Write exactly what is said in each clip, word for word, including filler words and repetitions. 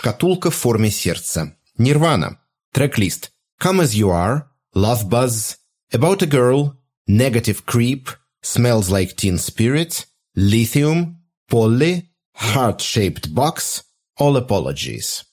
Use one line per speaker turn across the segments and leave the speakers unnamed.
Шкатулка в форме сердца. Nirvana. Трек-лист. Come As You Are, Love Buzz, About a Girl, Negative Creep, Smells Like Teen Spirit, Lithium, Polly, Heart-Shaped Box, All Apologies.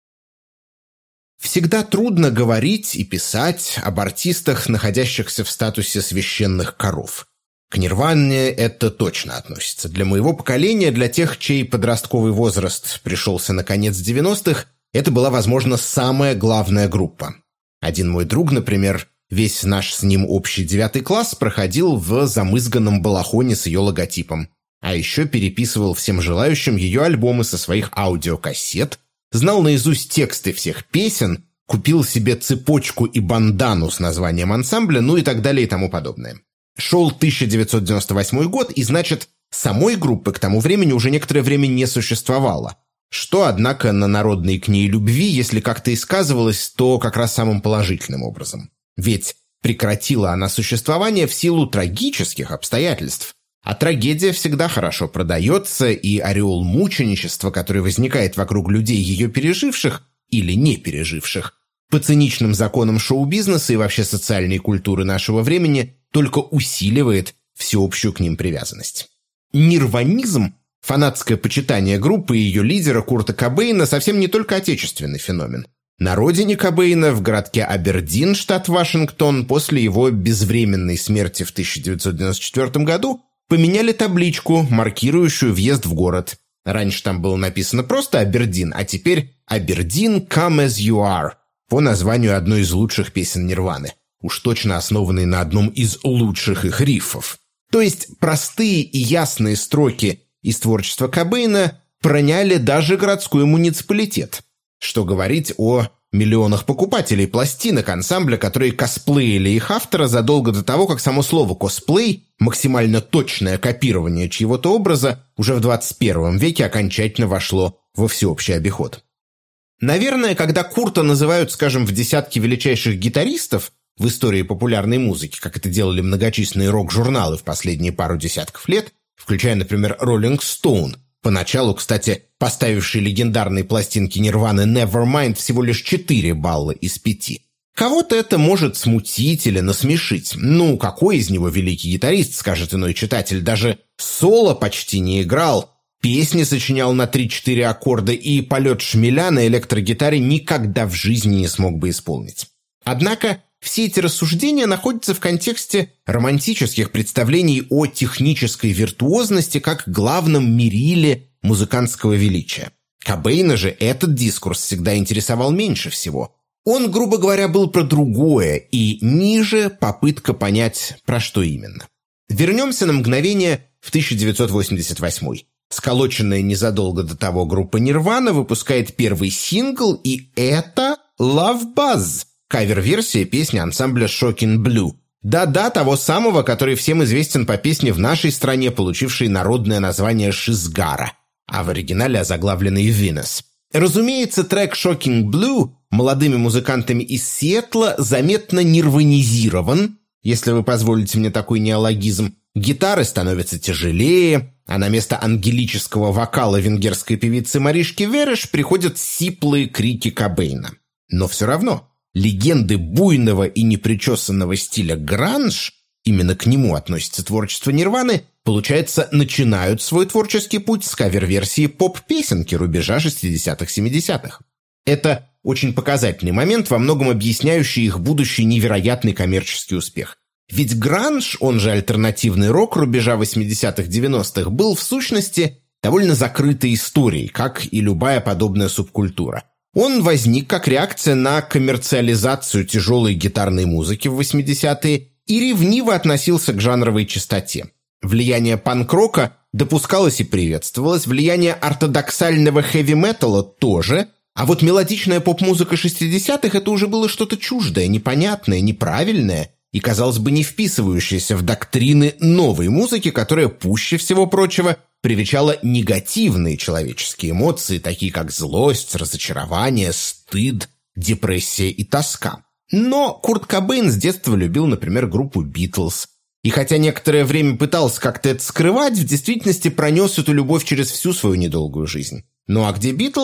Всегда трудно говорить и писать об артистах, находящихся в статусе священных коров. К Нирване это точно относится. Для моего поколения, для тех, чей подростковый возраст пришелся на конец девяностых, это была, возможно, самая главная группа. Один мой друг, например, весь наш с ним общий девятый класс проходил в замызганном балахоне с ее логотипом. А еще переписывал всем желающим ее альбомы со своих аудиокассет, знал наизусть тексты всех песен, купил себе цепочку и бандану с названием ансамбля, ну и так далее и тому подобное. Шел тысяча девятьсот девяносто восьмой год, и, значит, самой группы к тому времени уже некоторое время не существовало. Что, однако, на народной к ней любви, если как-то и сказывалось, то как раз самым положительным образом. Ведь прекратила она существование в силу трагических обстоятельств. А трагедия всегда хорошо продается, и ореол мученичества, который возникает вокруг людей, ее переживших или не переживших, по циничным законам шоу-бизнеса и вообще социальной культуры нашего времени только усиливает всеобщую к ним привязанность. Нирванизм, фанатское почитание группы и ее лидера Курта Кобейна, совсем не только отечественный феномен. На родине Кобейна, в городке Абердин, штат Вашингтон, после его безвременной смерти в тысяча девятьсот девяносто четвёртом году поменяли табличку, маркирующую въезд в город. Раньше там было написано просто «Абердин», а теперь «Абердин Come As You Are» по названию одной из лучших песен Нирваны, уж точно основанной на одном из лучших их риффов. То есть простые и ясные строки из творчества Кобейна проняли даже городской муниципалитет. Что говорить о миллионах покупателей пластинок ансамбля, которые косплеили их автора задолго до того, как само слово «косплей», максимально точное копирование чьего-то образа, уже в двадцать первом веке окончательно вошло во всеобщий обиход. Наверное, когда Курта называют, скажем, в десятке величайших гитаристов в истории популярной музыки, как это делали многочисленные рок-журналы в последние пару десятков лет, включая, например, Rolling Stone, поначалу, кстати, поставивший легендарные пластинки Нирваны Nevermind всего лишь четыре балла из пяти. Кого-то это может смутить или насмешить. Ну, какой из него великий гитарист, скажет иной читатель, даже соло почти не играл, песни сочинял на три-четыре аккорда и полет шмеля на электрогитаре никогда в жизни не смог бы исполнить. Однако все эти рассуждения находятся в контексте романтических представлений о технической виртуозности как главном мериле музыкантского величия. Кобейна же этот дискурс всегда интересовал меньше всего. Он, грубо говоря, был про другое, и ниже попытка понять, про что именно. Вернемся на мгновение в тысяча девятьсот восемьдесят восьмой. Сколоченная незадолго до того группа Nirvana выпускает первый сингл, и это «Love Buzz», кавер-версия песни ансамбля Shocking Blue. Да-да, того самого, который всем известен по песне в нашей стране, получившей народное название «Шизгара», а в оригинале озаглавленный «Venus». Разумеется, трек «Shocking Blue» молодыми музыкантами из Сиэтла заметно нирванизирован, если вы позволите мне такой неологизм. Гитары становятся тяжелее, а на место ангелического вокала венгерской певицы Маришки Вереш приходят сиплые крики Кобейна. Но все равно легенды буйного и непричесанного стиля гранж, именно к нему относится творчество Нирваны, получается, начинают свой творческий путь с кавер-версии поп-песенки рубежа шестидесятых-семидесятых. Это очень показательный момент, во многом объясняющий их будущий невероятный коммерческий успех. Ведь гранж, он же альтернативный рок рубежа восьмидесятых-девяностых, был в сущности довольно закрытой историей, как и любая подобная субкультура. Он возник как реакция на коммерциализацию тяжелой гитарной музыки в восьмидесятые и ревниво относился к жанровой чистоте. Влияние панк-рока допускалось и приветствовалось, влияние ортодоксального хэви-металла тоже, а вот мелодичная поп-музыка шестидесятых – это уже было что-то чуждое, непонятное, неправильное и, казалось бы, не вписывающееся в доктрины новой музыки, которая, пуще всего прочего, привечала негативные человеческие эмоции, такие как злость, разочарование, стыд, депрессия и тоска. Но Курт Кобейн с детства любил, например, группу «Битлз». И хотя некоторое время пытался как-то это скрывать, в действительности пронес эту любовь через всю свою недолгую жизнь. Ну а где «Битлз»,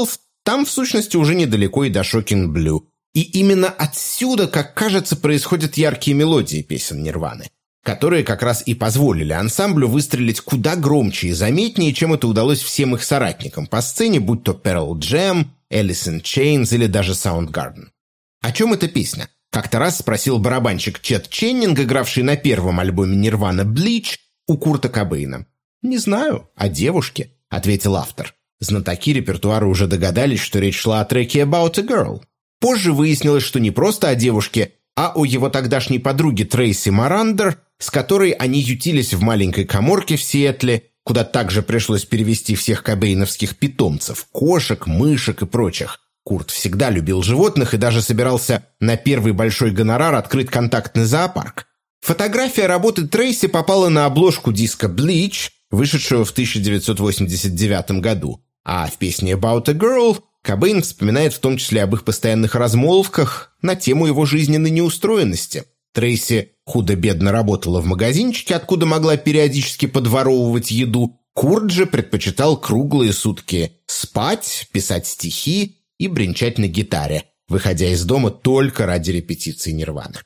там, в сущности, уже недалеко и до Shocking Blue. И именно отсюда, как кажется, происходят яркие мелодии песен Нирваны, которые как раз и позволили ансамблю выстрелить куда громче и заметнее, чем это удалось всем их соратникам по сцене, будь то Pearl Jam, Alice in Chains или даже Soundgarden. О чем эта песня? Как-то раз спросил барабанщик Чет Ченнинг, игравший на первом альбоме Нирвана «Bleach», у Курта Кобейна. «Не знаю, о девушке», — ответил автор. Знатоки репертуара уже догадались, что речь шла о треке «About a Girl». Позже выяснилось, что не просто о девушке, а о его тогдашней подруге Трейси Марандер, с которой они ютились в маленькой каморке в Сиэтле, куда также пришлось перевести всех кобейновских питомцев – кошек, мышек и прочих. Курт всегда любил животных и даже собирался на первый большой гонорар открыть контактный зоопарк. Фотография работы Трейси попала на обложку диска «Bleach», вышедшего в тысяча девятьсот восемьдесят девятом году. А в песне «About a Girl» Кобейн вспоминает в том числе об их постоянных размолвках на тему его жизненной неустроенности. Трейси худо-бедно работала в магазинчике, откуда могла периодически подворовывать еду. Курт же предпочитал круглые сутки спать, писать стихи и бренчать на гитаре, выходя из дома только ради репетиции Нирваны.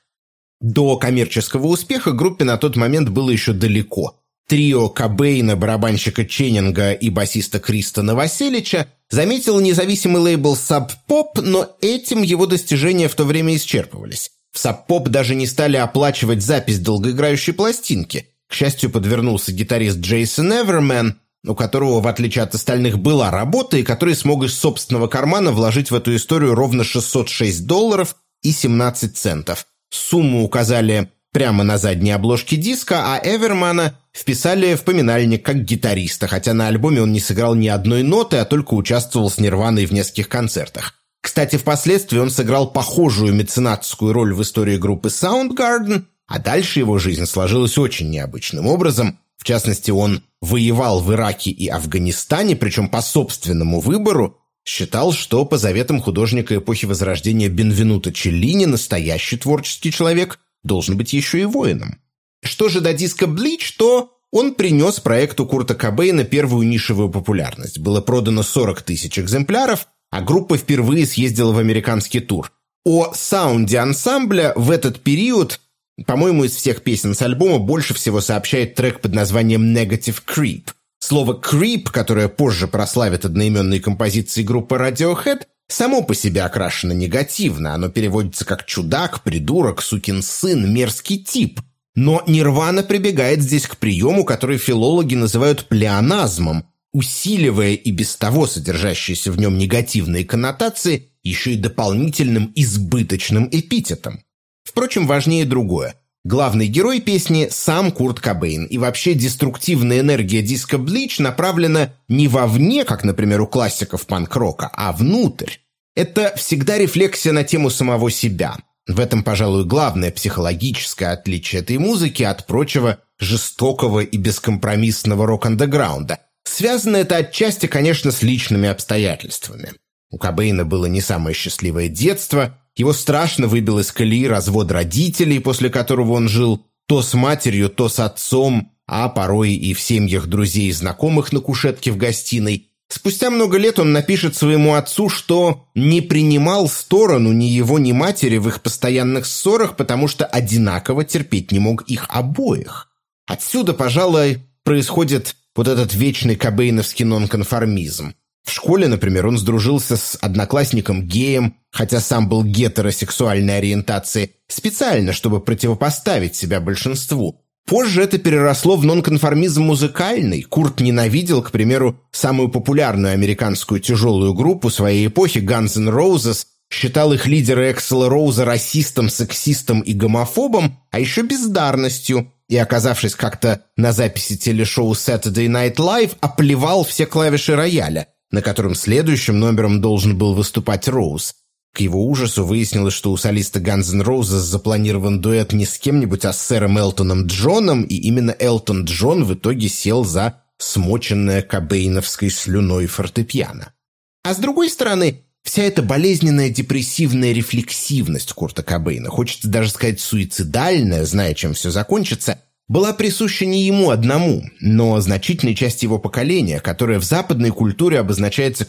До коммерческого успеха группе на тот момент было еще далеко. Трио Кобейна, барабанщика Ченнинга и басиста Криста Новоселича заметил независимый лейбл Sub Pop, но этим его достижения в то время исчерпывались. В Sub Pop даже не стали оплачивать запись долгоиграющей пластинки. К счастью, подвернулся гитарист Джейсон Эвермен, у которого, в отличие от остальных, была работа, и который смог из собственного кармана вложить в эту историю ровно шестьсот шесть долларов и семнадцать центов. Сумму указали прямо на задней обложке диска, а Эвермана вписали в поминальник как гитариста, хотя на альбоме он не сыграл ни одной ноты, а только участвовал с Нирваной в нескольких концертах. Кстати, впоследствии он сыграл похожую меценатскую роль в истории группы Soundgarden, а дальше его жизнь сложилась очень необычным образом. В частности, он воевал в Ираке и Афганистане, причем по собственному выбору, считал, что по заветам художника эпохи Возрождения Бенвенуто Челлини настоящий творческий человек должен быть еще и воином. Что же до диска «Bleach», то он принес проекту Курта Кобейна первую нишевую популярность. Было продано сорок тысяч экземпляров, а группа впервые съездила в американский тур. О саунде ансамбля в этот период, по-моему, из всех песен с альбома больше всего сообщает трек под названием «Negative Creep». Слово «creep», которое позже прославит одноименные композиции группы Radiohead, само по себе окрашено негативно. Оно переводится как «чудак», «придурок», «сукин сын», «мерзкий тип». Но Нирвана прибегает здесь к приему, который филологи называют плеоназмом, усиливая и без того содержащиеся в нем негативные коннотации еще и дополнительным избыточным эпитетом. Впрочем, важнее другое. Главный герой песни – сам Курт Кобейн, и вообще деструктивная энергия диска «Bleach» направлена не вовне, как, например, у классиков панк-рока, а внутрь. Это всегда рефлексия на тему самого себя. В этом, пожалуй, главное психологическое отличие этой музыки от прочего жестокого и бескомпромиссного рок-андеграунда. Связано это отчасти, конечно, с личными обстоятельствами. У Кобейна было не самое счастливое детство, его страшно выбил из колеи развод родителей, после которого он жил то с матерью, то с отцом, а порой и в семьях друзей и знакомых на кушетке в гостиной. Спустя много лет он напишет своему отцу, что не принимал сторону ни его, ни матери в их постоянных ссорах, потому что одинаково терпеть не мог их обоих. Отсюда, пожалуй, происходит вот этот вечный кобейновский нонконформизм. В школе, например, он сдружился с одноклассником геем, хотя сам был гетеросексуальной ориентации, специально, чтобы противопоставить себя большинству. Позже это переросло в нонконформизм музыкальный. Курт ненавидел, к примеру, самую популярную американскую тяжелую группу своей эпохи Guns N' Roses, считал их лидера Эксела Роуза расистом, сексистом и гомофобом, а еще бездарностью, и, оказавшись как-то на записи телешоу Saturday Night Live, оплевал все клавиши рояля, на котором следующим номером должен был выступать Роуз. К его ужасу выяснилось, что у солиста Guns N' Roses запланирован дуэт не с кем-нибудь, а с сэром Элтоном Джоном, и именно Элтон Джон в итоге сел за смоченное кобейновской слюной фортепиано. А с другой стороны, вся эта болезненная депрессивная рефлексивность Курта Кобейна, хочется даже сказать суицидальная, зная, чем все закончится, была присуща не ему одному, но значительной части его поколения, которое в западной культуре обозначается как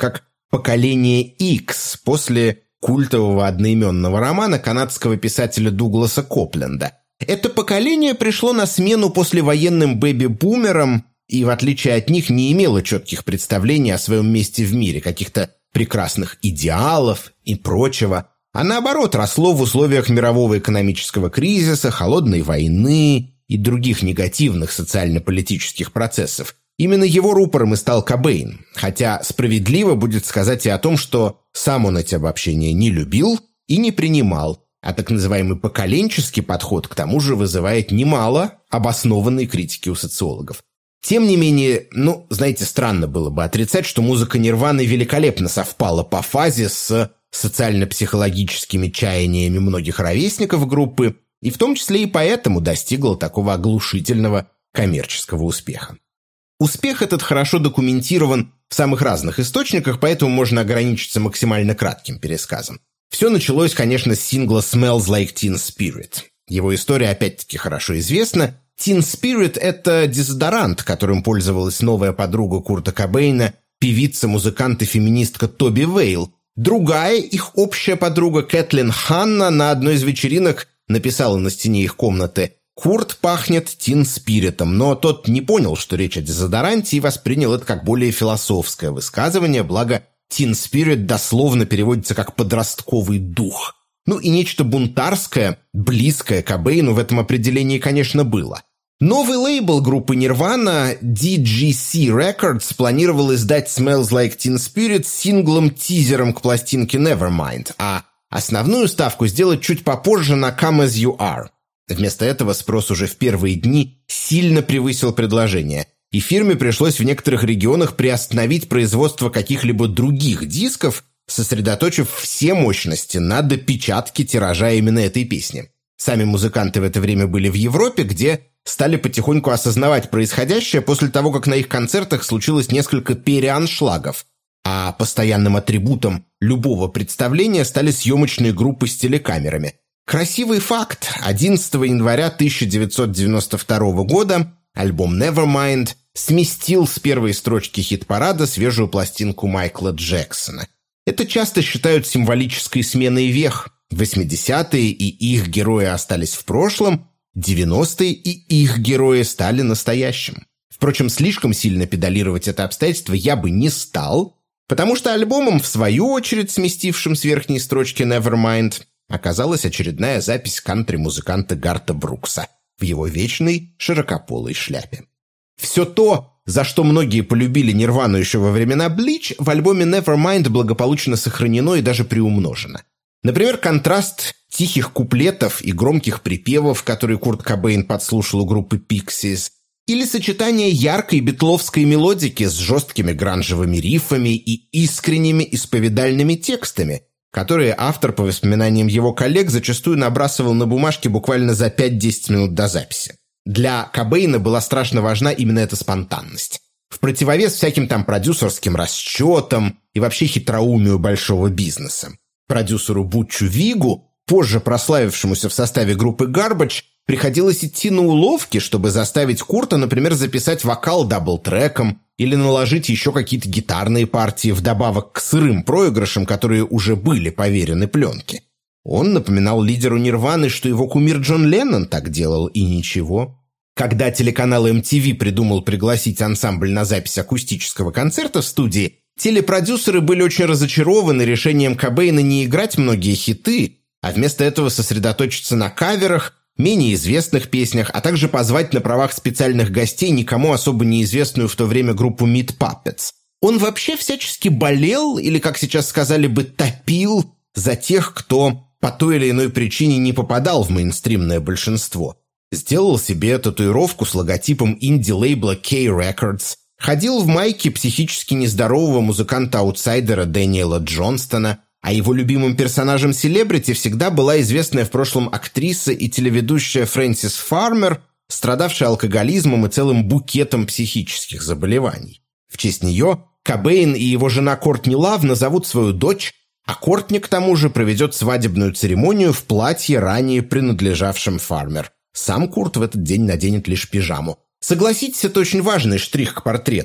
«Поколение Икс» после культового одноименного романа канадского писателя Дугласа Копленда. Это поколение пришло на смену послевоенным бэби-бумерам и, в отличие от них, не имело четких представлений о своем месте в мире, каких-то прекрасных идеалов и прочего, а наоборот росло в условиях мирового экономического кризиса, холодной войны и других негативных социально-политических процессов. Именно его рупором и стал Кобейн, хотя справедливо будет сказать и о том, что сам он эти обобщения не любил и не принимал, а так называемый поколенческий подход к тому же вызывает немало обоснованной критики у социологов. Тем не менее, ну, знаете, странно было бы отрицать, что музыка Нирваны великолепно совпала по фазе с социально-психологическими чаяниями многих ровесников группы, и в том числе и поэтому достигла такого оглушительного коммерческого успеха. Успех этот хорошо документирован в самых разных источниках, поэтому можно ограничиться максимально кратким пересказом. Все началось, конечно, с сингла «Smells Like Teen Spirit». Его история опять-таки хорошо известна. Teen Spirit – это дезодорант, которым пользовалась новая подруга Курта Кобейна, певица, музыкант и феминистка Тоби Вейл. Другая, их общая подруга Кэтлин Ханна, на одной из вечеринок написала на стене их комнаты: «Курт пахнет Teen Спиритом», но тот не понял, что речь о дезодоранте, и воспринял это как более философское высказывание, благо Teen Spirit дословно переводится как «подростковый дух». Ну и нечто бунтарское, близкое Кобейну в этом определении, конечно, было. Новый лейбл группы Nirvana, ди джи си Records, планировал издать «Smells Like Teen Spirit» синглом-тизером к пластинке Nevermind, а основную ставку сделать чуть попозже на «Come As You Are». Вместо этого спрос уже в первые дни сильно превысил предложение, и фирме пришлось в некоторых регионах приостановить производство каких-либо других дисков, сосредоточив все мощности на допечатке тиража именно этой песни. Сами музыканты в это время были в Европе, где стали потихоньку осознавать происходящее после того, как на их концертах случилось несколько переаншлагов, а постоянным атрибутом любого представления стали съемочные группы с телекамерами. Красивый факт. одиннадцатого января тысяча девятьсот девяносто второго года альбом Nevermind сместил с первой строчки хит-парада свежую пластинку Майкла Джексона. Это часто считают символической сменой вех. восьмидесятые и их герои остались в прошлом, девяностые и их герои стали настоящим. Впрочем, слишком сильно педалировать это обстоятельство я бы не стал, потому что альбомом, в свою очередь сместившим с верхней строчки Nevermind, оказалась очередная запись кантри-музыканта Гарта Брукса в его вечной широкополой шляпе. Все то, за что многие полюбили Нирвану еще во времена Bleach, в альбоме Nevermind благополучно сохранено и даже приумножено. Например, контраст тихих куплетов и громких припевов, которые Курт Кобейн подслушал у группы Pixies, или сочетание яркой битловской мелодики с жесткими гранжевыми рифами и искренними исповедальными текстами, которые автор, по воспоминаниям его коллег, зачастую набрасывал на бумажке буквально за пять-десять минут до записи. Для Кобейна была страшно важна именно эта спонтанность. В противовес всяким там продюсерским расчетам и вообще хитроумию большого бизнеса. Продюсеру Бутчу Вигу, позже прославившемуся в составе группы Garbage, приходилось идти на уловки, чтобы заставить Курта, например, записать вокал даблтреком или наложить еще какие-то гитарные партии вдобавок к сырым проигрышам, которые уже были поверены пленке. Он напоминал лидеру Нирваны, что его кумир Джон Леннон так делал, и ничего. Когда телеканал эм ти ви придумал пригласить ансамбль на запись акустического концерта в студии, телепродюсеры были очень разочарованы решением Кобейна не играть многие хиты, а вместо этого сосредоточиться на каверах, менее известных песнях, а также позвать на правах специальных гостей никому особо неизвестную в то время группу Meat Puppets. Он вообще всячески болел, или, как сейчас сказали бы, топил за тех, кто по той или иной причине не попадал в мейнстримное большинство. Сделал себе татуировку с логотипом инди-лейбла K-Records, ходил в майке психически нездорового музыканта-аутсайдера Дэниела Джонстона, а его любимым персонажем селебрити всегда была известная в прошлом актриса и телеведущая Фрэнсис Фармер, страдавшая алкоголизмом и целым букетом психических заболеваний. В честь нее Кобейн и его жена Кортни Лав назовут свою дочь, а Кортни, к тому же, проведет свадебную церемонию в платье, ранее принадлежавшем Фармер. Сам Курт в этот день наденет лишь пижаму. Согласитесь, это очень важный штрих к портрету.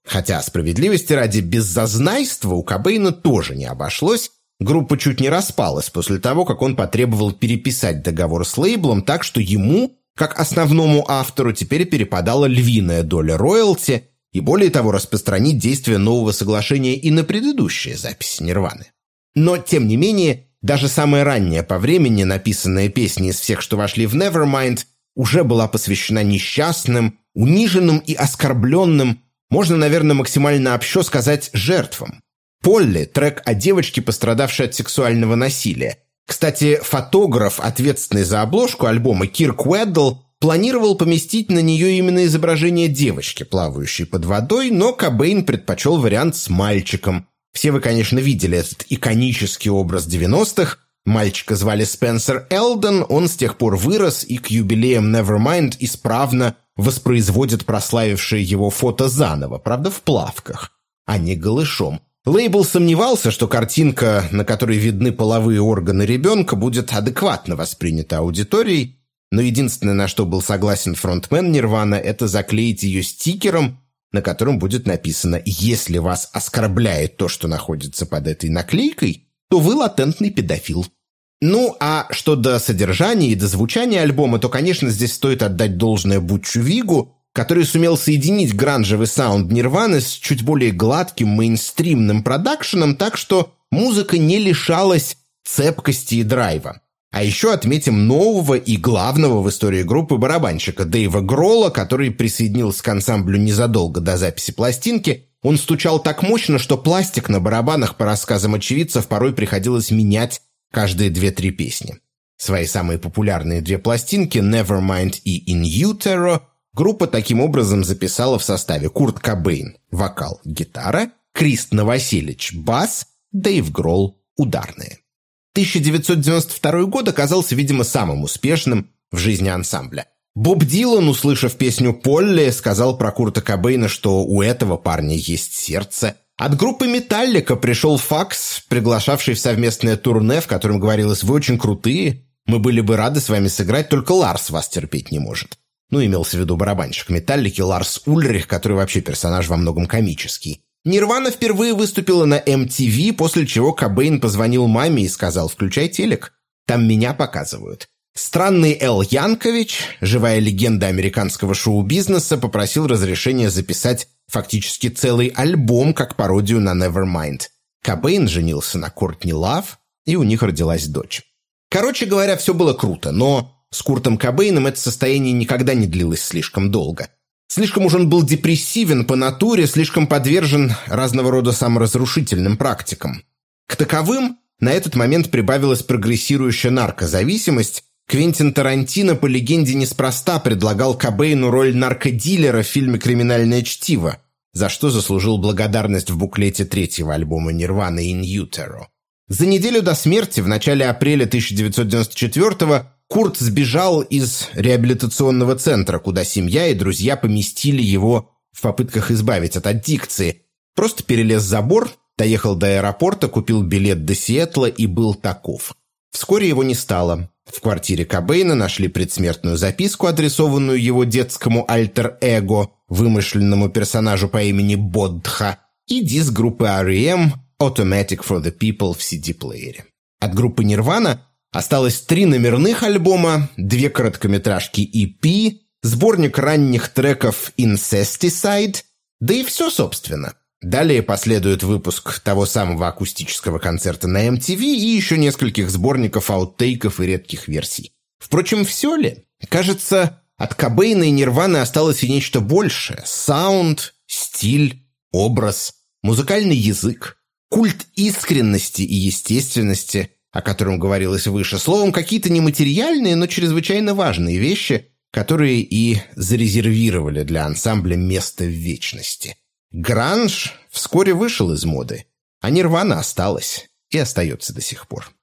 Хотя, справедливости ради, без зазнайства у Кобейна тоже не обошлось. Группа чуть не распалась после того, как он потребовал переписать договор с лейблом так, что ему, как основному автору, теперь перепадала львиная доля роялти и, более того, распространить действие нового соглашения и на предыдущие записи Нирваны. Но, тем не менее, даже самая ранняя по времени написанная песня из всех, что вошли в Nevermind, уже была посвящена несчастным, униженным и оскорбленным, можно, наверное, максимально общо сказать, жертвам. «Полли» – трек о девочке, пострадавшей от сексуального насилия. Кстати, фотограф, ответственный за обложку альбома Кирк Уэддл, планировал поместить на нее именно изображение девочки, плавающей под водой, но Кобейн предпочел вариант с мальчиком. Все вы, конечно, видели этот иконический образ девяностых. Мальчика звали Спенсер Элден, он с тех пор вырос и к юбилеям Nevermind исправно воспроизводит прославившие его фото заново, правда, в плавках, а не голышом. Лейбл сомневался, что картинка, на которой видны половые органы ребенка, будет адекватно воспринята аудиторией, но единственное, на что был согласен фронтмен Нирвана, это заклеить ее стикером, на котором будет написано: «Если вас оскорбляет то, что находится под этой наклейкой, то вы латентный педофил». Ну, а что до содержания и до звучания альбома, то, конечно, здесь стоит отдать должное Бутчу Вигу, который сумел соединить гранжевый саунд Нирваны с чуть более гладким мейнстримным продакшеном, так что музыка не лишалась цепкости и драйва. А еще отметим нового и главного в истории группы барабанщика Дэйва Гролла, который присоединился к ансамблю незадолго до записи пластинки. Он стучал так мощно, что пластик на барабанах, по рассказам очевидцев, порой приходилось менять каждые две-три песни. Свои самые популярные две пластинки «Nevermind» и «In Utero» группа таким образом записала в составе: Курт Кобейн – вокал, гитара, Крист Новоселич – бас, Дэйв Гролл – ударные. тысяча девятьсот девяносто второй год оказался, видимо, самым успешным в жизни ансамбля. Боб Дилан, услышав песню «Полли», сказал про Курта Кобейна, что у этого парня есть сердце. От группы «Металлика» пришел факс, приглашавший в совместное турне, в котором говорилось: «Вы очень крутые, мы были бы рады с вами сыграть, только Ларс вас терпеть не может». Ну, имелся в виду барабанщик «Металлики» Ларс Ульрих, который вообще персонаж во многом комический. Нирвана впервые выступила на эм ти ви, после чего Кобейн позвонил маме и сказал: «Включай телек, там меня показывают». Странный Эл Янкович, живая легенда американского шоу-бизнеса, попросил разрешения записать фактически целый альбом как пародию на Nevermind. Кобейн женился на Кортни Лав, и у них родилась дочь. Короче говоря, все было круто, но с Куртом Кобейном это состояние никогда не длилось слишком долго. Слишком уж он был депрессивен по натуре, слишком подвержен разного рода саморазрушительным практикам. К таковым на этот момент прибавилась прогрессирующая наркозависимость. Квентин Тарантино, по легенде, неспроста предлагал Кобейну роль наркодилера в фильме «Криминальное чтиво», за что заслужил благодарность в буклете третьего альбома Нирваны «In Utero». За неделю до смерти, в начале апреля тысяча девятьсот девяносто четвёртого, Курт сбежал из реабилитационного центра, куда семья и друзья поместили его в попытках избавить от аддикции. Просто перелез забор, доехал до аэропорта, купил билет до Сиэтла и был таков. Вскоре его не стало. В квартире Кобейна нашли предсмертную записку, адресованную его детскому альтер-эго, вымышленному персонажу по имени Боддха, и диск группы ар и эм «Automatic for the People» в си ди-плеере. От группы Нирвана осталось три номерных альбома, две короткометражки и пи, сборник ранних треков «Incesticide», да и все, собственно. Далее последует выпуск того самого акустического концерта на эм ти ви и еще нескольких сборников аутейков и редких версий. Впрочем, все ли? Кажется, от Кобейна и Нирваны осталось и нечто большее. Саунд, стиль, образ, музыкальный язык, культ искренности и естественности, о котором говорилось выше. Словом, какие-то нематериальные, но чрезвычайно важные вещи, которые и зарезервировали для ансамбля место в вечности. Гранж вскоре вышел из моды, а Нирвана осталась и остается до сих пор.